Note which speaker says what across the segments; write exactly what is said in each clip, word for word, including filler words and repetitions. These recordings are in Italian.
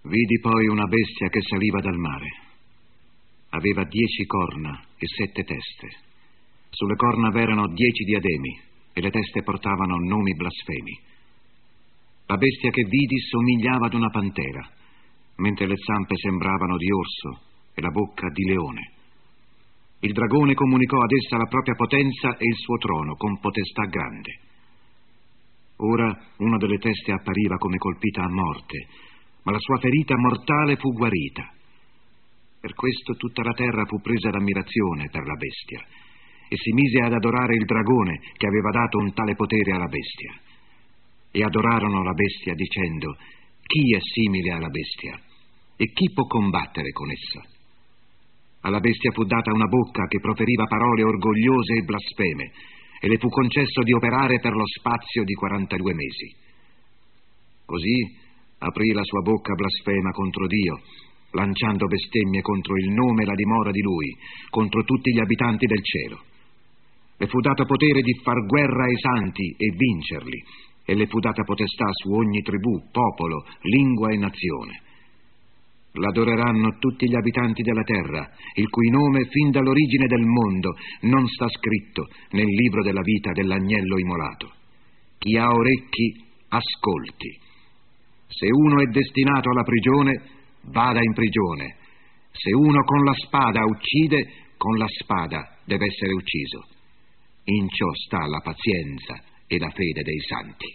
Speaker 1: Vidi poi una bestia che saliva dal mare. Aveva dieci corna e sette teste. Sulle corna v'erano dieci diademi e le teste portavano nomi blasfemi. La bestia che vidi somigliava ad una pantera, mentre le zampe sembravano di orso e la bocca di leone. Il dragone comunicò ad essa la propria potenza e il suo trono con potestà grande. Ora una delle teste appariva come colpita a morte, ma la sua ferita mortale fu guarita. Per questo tutta la terra fu presa d'ammirazione per la bestia e si mise ad adorare il dragone che aveva dato un tale potere alla bestia. E adorarono la bestia dicendo: chi è simile alla bestia e chi può combattere con essa? Alla bestia fu data una bocca che proferiva parole orgogliose e blasfeme e le fu concesso di operare per lo spazio di quarantadue mesi. Così aprì la sua bocca blasfema contro Dio, lanciando bestemmie contro il nome e la dimora di Lui, contro tutti gli abitanti del cielo. Le fu dato potere di far guerra ai santi e vincerli, e le fu data potestà su ogni tribù, popolo, lingua e nazione. L'adoreranno tutti gli abitanti della terra, il cui nome fin dall'origine del mondo non sta scritto nel libro della vita dell'agnello immolato. Chi ha orecchi, ascolti. Se uno è destinato alla prigione, vada in prigione. Se uno con la spada uccide, con la spada deve essere ucciso. In ciò sta la pazienza e la fede dei santi.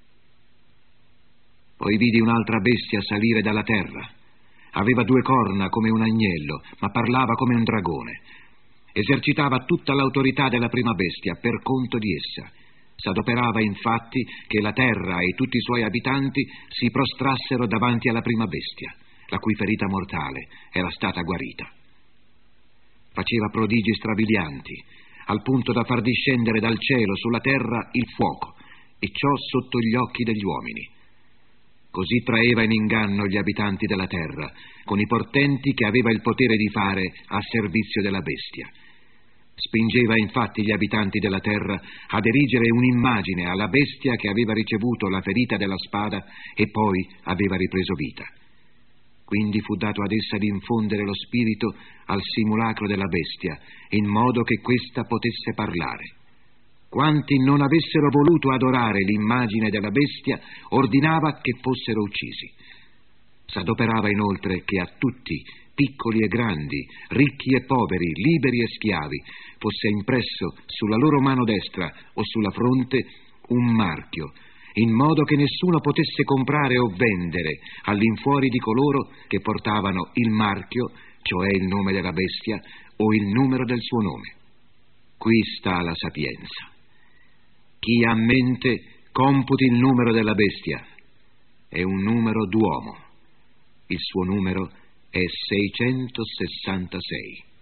Speaker 1: Poi vidi un'altra bestia salire dalla terra. Aveva due corna come un agnello, ma parlava come un dragone. Esercitava tutta l'autorità della prima bestia per conto di essa. S'adoperava infatti che la terra e tutti i suoi abitanti si prostrassero davanti alla prima bestia, la cui ferita mortale era stata guarita. Faceva prodigi strabilianti, al punto da far discendere dal cielo sulla terra il fuoco, e ciò sotto gli occhi degli uomini. Così traeva in inganno gli abitanti della terra, con i portenti che aveva il potere di fare a servizio della bestia. Spingeva infatti gli abitanti della terra ad erigere un'immagine alla bestia che aveva ricevuto la ferita della spada e poi aveva ripreso vita. Quindi fu dato ad essa di infondere lo spirito al simulacro della bestia, in modo che questa potesse parlare. Quanti non avessero voluto adorare l'immagine della bestia, ordinava che fossero uccisi. S'adoperava inoltre che a tutti, piccoli e grandi, ricchi e poveri, liberi e schiavi, fosse impresso sulla loro mano destra o sulla fronte un marchio, in modo che nessuno potesse comprare o vendere all'infuori di coloro che portavano il marchio, cioè il nome della bestia, o il numero del suo nome. Qui sta la sapienza. Chi ha mente computi il numero della bestia. È un numero d'uomo. Il suo numero è seicentosessantasei.